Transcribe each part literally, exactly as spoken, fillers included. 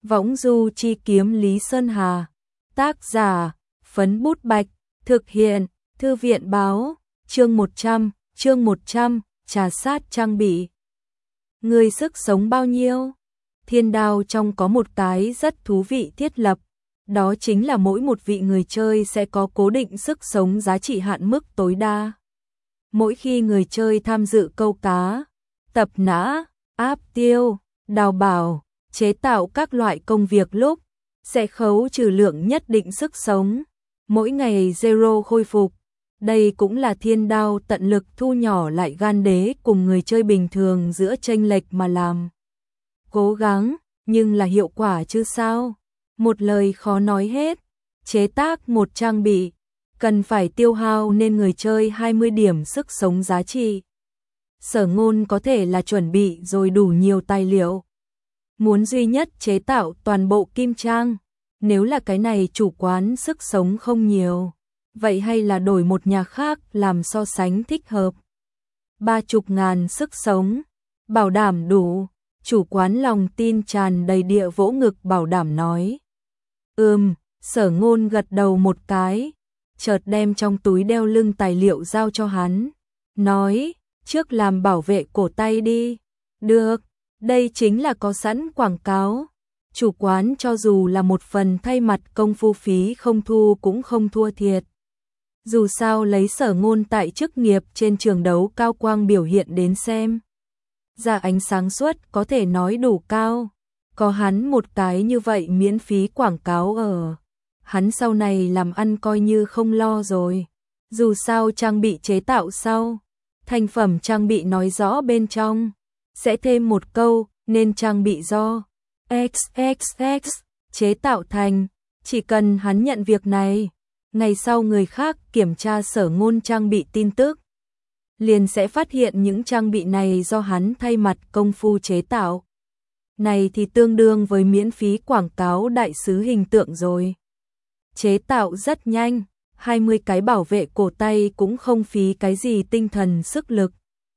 Võng du chi kiếm Lý Sơn Hà. Tác giả, Phấn Bút Bạch. Thực hiện, Thư viện báo. Chương một trăm, chương một trăm, trà sát trang bị. Người sức sống bao nhiêu? Thiên đao trong có một cái rất thú vị thiết lập. Đó chính là mỗi một vị người chơi sẽ có cố định sức sống giá trị hạn mức tối đa. Mỗi khi người chơi tham dự câu cá, tập nã, áp tiêu, đào bảo, chế tạo các loại công việc lúc, sẽ khấu trừ lượng nhất định sức sống. Mỗi ngày zero khôi phục. Đây cũng là thiên đao tận lực thu nhỏ lại gan đế cùng người chơi bình thường giữa chênh lệch mà làm. Cố gắng, nhưng là hiệu quả chứ sao? Một lời khó nói hết. Chế tác một trang bị, cần phải tiêu hao nên người chơi hai mươi điểm sức sống giá trị. Sở Ngôn có thể là chuẩn bị rồi đủ nhiều tài liệu. Muốn duy nhất chế tạo toàn bộ kim trang. Nếu là cái này chủ quán sức sống không nhiều, vậy hay là đổi một nhà khác làm so sánh thích hợp. Ba chục ngàn sức sống, bảo đảm đủ. Chủ quán lòng tin tràn đầy địa vỗ ngực bảo đảm nói. Ừm, Sở Ngôn gật đầu một cái, chợt đem trong túi đeo lưng tài liệu giao cho hắn. Nói, trước làm bảo vệ cổ tay đi. Được, đây chính là có sẵn quảng cáo. Chủ quán cho dù là một phần thay mặt công phu phí không thu cũng không thua thiệt. Dù sao lấy Sở Ngôn tại chức nghiệp trên trường đấu cao quang biểu hiện đến xem. Ra ánh sáng suốt có thể nói đủ cao. Có hắn một cái như vậy miễn phí quảng cáo ở. Hắn sau này làm ăn coi như không lo rồi. Dù sao trang bị chế tạo sau. Thành phẩm trang bị nói rõ bên trong. Sẽ thêm một câu, nên trang bị do ích ích ích chế tạo thành. Chỉ cần hắn nhận việc này, ngày sau người khác kiểm tra Sở Ngôn trang bị tin tức, liền sẽ phát hiện những trang bị này do hắn thay mặt công phu chế tạo. Này thì tương đương với miễn phí quảng cáo đại sứ hình tượng rồi. Chế tạo rất nhanh, hai mươi cái bảo vệ cổ tay cũng không phí cái gì tinh thần sức lực.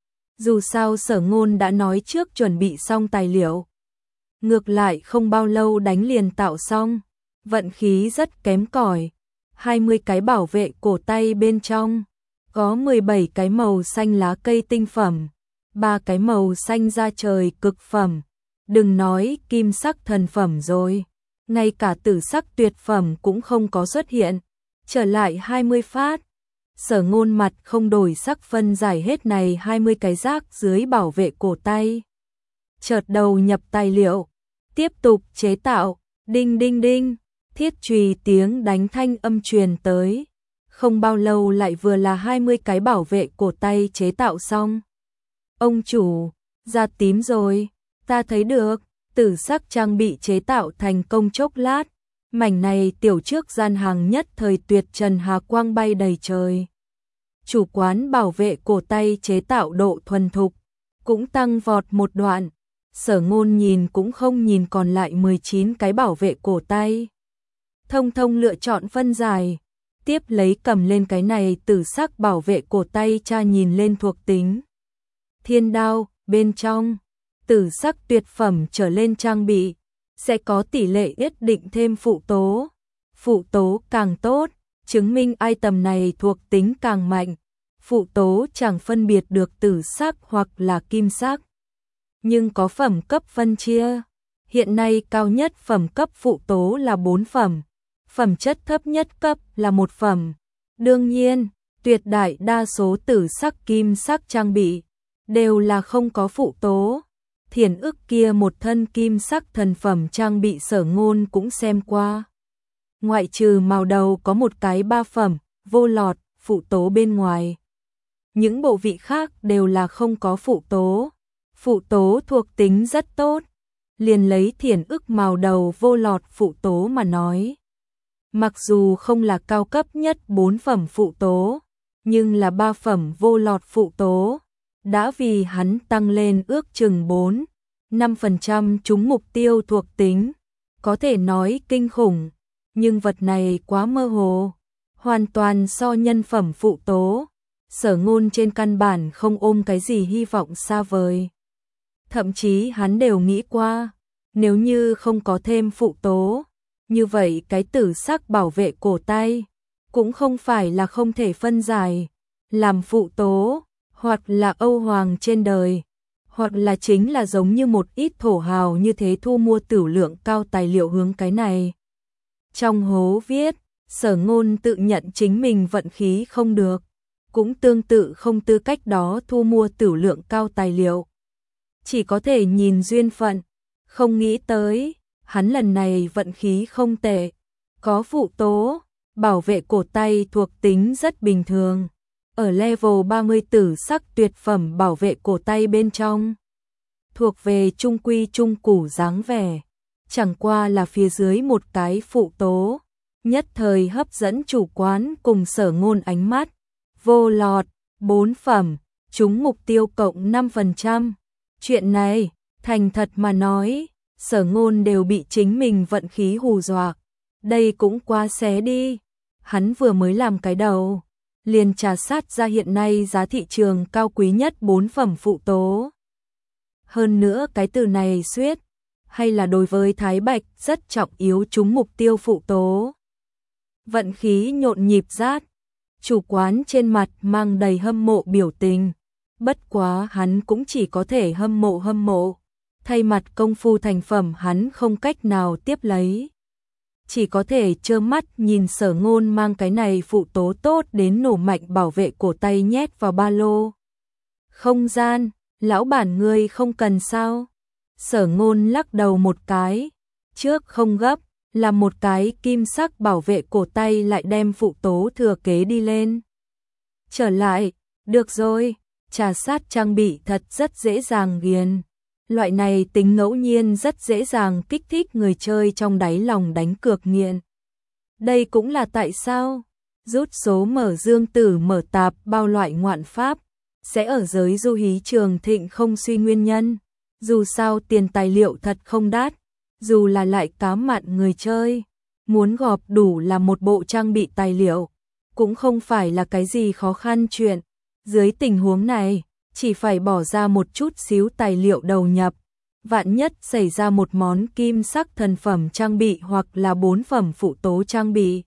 Dù sao Sở Ngôn đã nói trước chuẩn bị xong tài liệu. Ngược lại không bao lâu đánh liền tạo xong, vận khí rất kém cỏi. hai mươi cái bảo vệ cổ tay bên trong, có mười bảy cái màu xanh lá cây tinh phẩm, ba cái màu xanh da trời cực phẩm. Đừng nói kim sắc thần phẩm rồi, ngay cả tử sắc tuyệt phẩm cũng không có xuất hiện. Trở lại hai mươi phát, Sở Ngôn mặt không đổi sắc phân giải hết này hai mươi cái rác dưới bảo vệ cổ tay. Chợt đầu nhập tài liệu, tiếp tục chế tạo, đinh đinh đinh, thiết chùy tiếng đánh thanh âm truyền tới. Không bao lâu lại vừa là hai mươi cái bảo vệ cổ tay chế tạo xong. Ông chủ, da tím rồi, ta thấy được, tử sắc trang bị chế tạo thành công chốc lát. Mảnh này tiểu trước gian hàng nhất thời tuyệt trần hà quang bay đầy trời. Chủ quán bảo vệ cổ tay chế tạo độ thuần thục, cũng tăng vọt một đoạn. Sở Ngôn nhìn cũng không nhìn còn lại mười chín cái bảo vệ cổ tay. Thông thông lựa chọn phân giải. Tiếp lấy cầm lên cái này tử sắc bảo vệ cổ tay tra nhìn lên thuộc tính. Thiên đao, bên trong, tử sắc tuyệt phẩm trở lên trang bị, sẽ có tỷ lệ nhất định thêm phụ tố. Phụ tố càng tốt, chứng minh item này thuộc tính càng mạnh. Phụ tố chẳng phân biệt được tử sắc hoặc là kim sắc. Nhưng có phẩm cấp phân chia. Hiện nay cao nhất phẩm cấp phụ tố là bốn phẩm. Phẩm chất thấp nhất cấp là một phẩm. Đương nhiên, tuyệt đại đa số tử sắc kim sắc trang bị đều là không có phụ tố. Thiền ức kia một thân kim sắc thần phẩm trang bị Sở Ngôn cũng xem qua. Ngoại trừ màu đầu có một cái ba phẩm, vô lọt, phụ tố bên ngoài. Những bộ vị khác đều là không có phụ tố. Phụ tố thuộc tính rất tốt. Liền lấy thiền ức màu đầu vô lọt phụ tố mà nói. Mặc dù không là cao cấp nhất bốn phẩm phụ tố, nhưng là ba phẩm vô lọt phụ tố. Đã vì hắn tăng lên ước chừng bốn, năm phần trăm trúng mục tiêu thuộc tính. Có thể nói kinh khủng, nhưng vật này quá mơ hồ. Hoàn toàn so nhân phẩm phụ tố. Sở Ngôn trên căn bản không ôm cái gì hy vọng xa vời. Thậm chí hắn đều nghĩ qua, Nếu như không có thêm phụ tố, như vậy cái tử sắc bảo vệ cổ tay cũng không phải là không thể phân giải làm phụ tố, hoặc là Âu Hoàng trên đời, hoặc là chính là giống như một ít thổ hào như thế thu mua tửu lượng cao tài liệu hướng cái này. Trong hố viết, Sở Ngôn tự nhận chính mình vận khí không được, cũng tương tự không tư cách đó thu mua tửu lượng cao tài liệu. Chỉ có thể nhìn duyên phận, không nghĩ tới, hắn lần này vận khí không tệ, có phụ tố, bảo vệ cổ tay thuộc tính rất bình thường. Ở level ba mươi tử sắc tuyệt phẩm bảo vệ cổ tay bên trong, thuộc về trung quy trung củ dáng vẻ, chẳng qua là phía dưới một cái phụ tố, nhất thời hấp dẫn chủ quán cùng Sở Ngôn ánh mắt. Vô lọt, bốn phẩm, trúng mục tiêu cộng năm phần trăm. Chuyện này, thành thật mà nói, Sở Ngôn đều bị chính mình vận khí hù dọa. Đây cũng quá xé đi. Hắn vừa mới làm cái đầu, liền trà sát ra hiện nay giá thị trường cao quý nhất bốn phẩm phụ tố. Hơn nữa cái từ này suyết, hay là đối với Thái Bạch rất trọng yếu trúng mục tiêu phụ tố. Vận khí nhộn nhịp rát, chủ quán trên mặt mang đầy hâm mộ biểu tình. Bất quá hắn cũng chỉ có thể hâm mộ hâm mộ. Thay mặt công phu thành phẩm hắn không cách nào tiếp lấy. Chỉ có thể trơ mắt nhìn Sở Ngôn mang cái này phụ tố tốt đến nổ mạnh bảo vệ cổ tay nhét vào ba lô. Không gian, lão bản ngươi không cần sao? Sở Ngôn lắc đầu một cái. Trước không gấp, là một cái kim sắc bảo vệ cổ tay lại đem phụ tố thừa kế đi lên. Trở lại, được rồi, trà sát trang bị thật rất dễ dàng ghiền. Loại này tính ngẫu nhiên rất dễ dàng kích thích người chơi trong đáy lòng đánh cược nghiện. Đây cũng là tại sao rút số mở dương tử mở tạp bao loại ngoạn pháp sẽ ở giới du hí trường thịnh không suy nguyên nhân. Dù sao tiền tài liệu thật không đắt, dù là lại cá mặn người chơi, muốn gọp đủ là một bộ trang bị tài liệu, cũng không phải là cái gì khó khăn chuyện. Dưới tình huống này, chỉ phải bỏ ra một chút xíu tài liệu đầu nhập, vạn nhất xảy ra một món kim sắc thần phẩm trang bị hoặc là bốn phẩm phụ tố trang bị.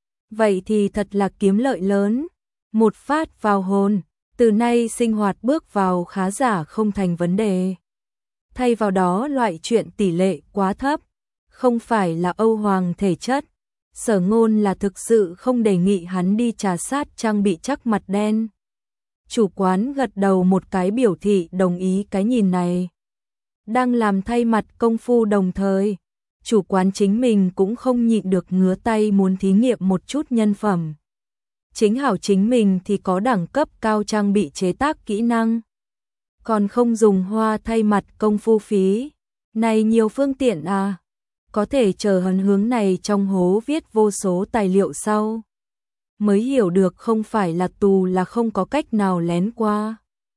Vậy thì thật là kiếm lợi lớn, một phát vào hồn, từ nay sinh hoạt bước vào khá giả không thành vấn đề. Thay vào đó loại chuyện tỷ lệ quá thấp, không phải là Âu Hoàng thể chất. Sở Ngôn là thực sự không đề nghị hắn đi trà sát trang bị chắc mặt đen. Chủ quán gật đầu một cái biểu thị đồng ý cái nhìn này. Đang làm thay mặt công phu đồng thời, chủ quán chính mình cũng không nhịn được ngứa tay muốn thí nghiệm một chút nhân phẩm. Chính hảo chính mình thì có đẳng cấp cao trang bị chế tác kỹ năng, còn không dùng hoa thay mặt công phu phí. Này nhiều phương tiện à, có thể chờ hắn hướng này trong hố viết vô số tài liệu sau. Mới hiểu được không phải là tù là không có cách nào lén qua.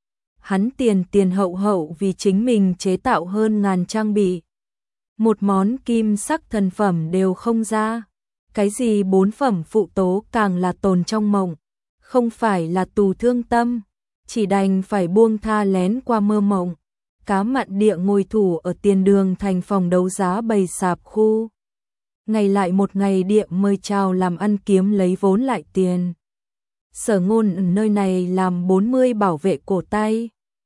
Hắn tiền tiền hậu hậu vì chính mình chế tạo hơn ngàn trang bị. Một món kim sắc thần phẩm đều không ra. Cái gì bốn phẩm phụ tố càng là tồn trong mộng. Không phải là tù thương tâm, chỉ đành phải buông tha lén qua mơ mộng. Cá mặn địa ngồi thủ ở tiền đường thành phòng đấu giá bày sạp khu. Ngày lại một ngày địa mời chào làm ăn kiếm lấy vốn lại tiền. Sở Ngôn ở nơi này làm bốn mươi bảo vệ cổ tay.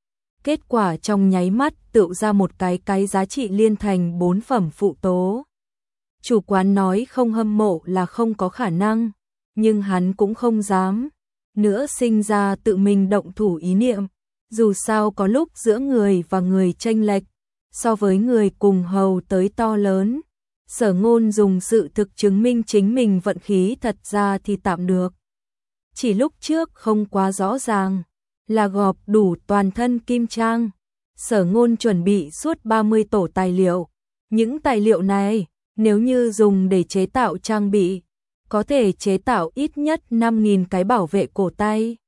Kết quả trong nháy mắt tự ra một cái cái giá trị liên thành bốn phẩm phụ tố. Chủ quán nói không hâm mộ là không có khả năng, nhưng hắn cũng không dám nữa sinh ra tự mình động thủ ý niệm. Dù sao có lúc giữa người và người chênh lệch, so với người cùng hầu tới to lớn. Sở Ngôn dùng sự thực chứng minh chính mình vận khí thật ra thì tạm được. Chỉ lúc trước không quá rõ ràng, là gọp đủ toàn thân kim trang. Sở Ngôn chuẩn bị suốt ba mươi tổ tài liệu. Những tài liệu này, nếu như dùng để chế tạo trang bị, có thể chế tạo ít nhất năm nghìn cái bảo vệ cổ tay.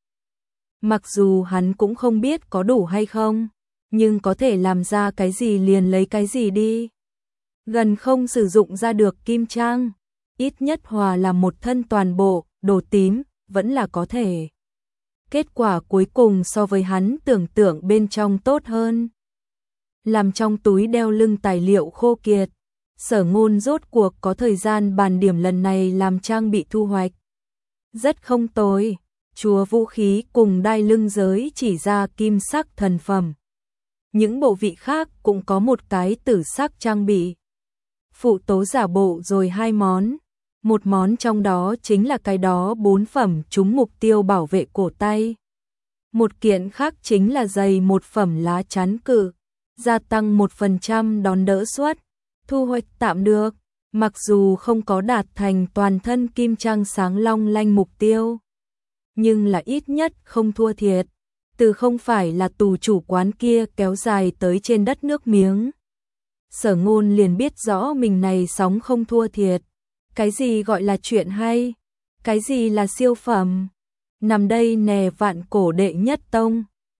Mặc dù hắn cũng không biết có đủ hay không, nhưng có thể làm ra cái gì liền lấy cái gì đi. Gần không sử dụng ra được kim trang, ít nhất hòa làm một thân toàn bộ, đồ tím, vẫn là có thể. Kết quả cuối cùng so với hắn tưởng tượng bên trong tốt hơn. làm trong túi đeo lưng tài liệu khô kiệt. Sở Ngôn rốt cuộc có thời gian bàn điểm lần này làm trang bị thu hoạch. Rất không tồi, chúa vũ khí cùng đai lưng giới chỉ ra kim sắc thần phẩm. Những bộ vị khác cũng có một cái tử sắc trang bị. Phụ tố giả bộ rồi hai món. Một món trong đó chính là cái đó bốn phẩm trúng mục tiêu bảo vệ cổ tay. Một kiện khác chính là giày một phẩm lá chắn cự, gia tăng một phần trăm đòn đỡ suất, thu hoạch tạm được, mặc dù không có đạt thành toàn thân kim trang sáng long lanh mục tiêu. Nhưng là ít nhất không thua thiệt, từ không phải là tù chủ quán kia kéo dài tới trên đất nước miếng. Sở Ngôn liền biết rõ mình này sóng không thua thiệt. Cái gì gọi là chuyện hay? Cái gì là siêu phẩm? Nằm đây nè vạn cổ đệ nhất tông.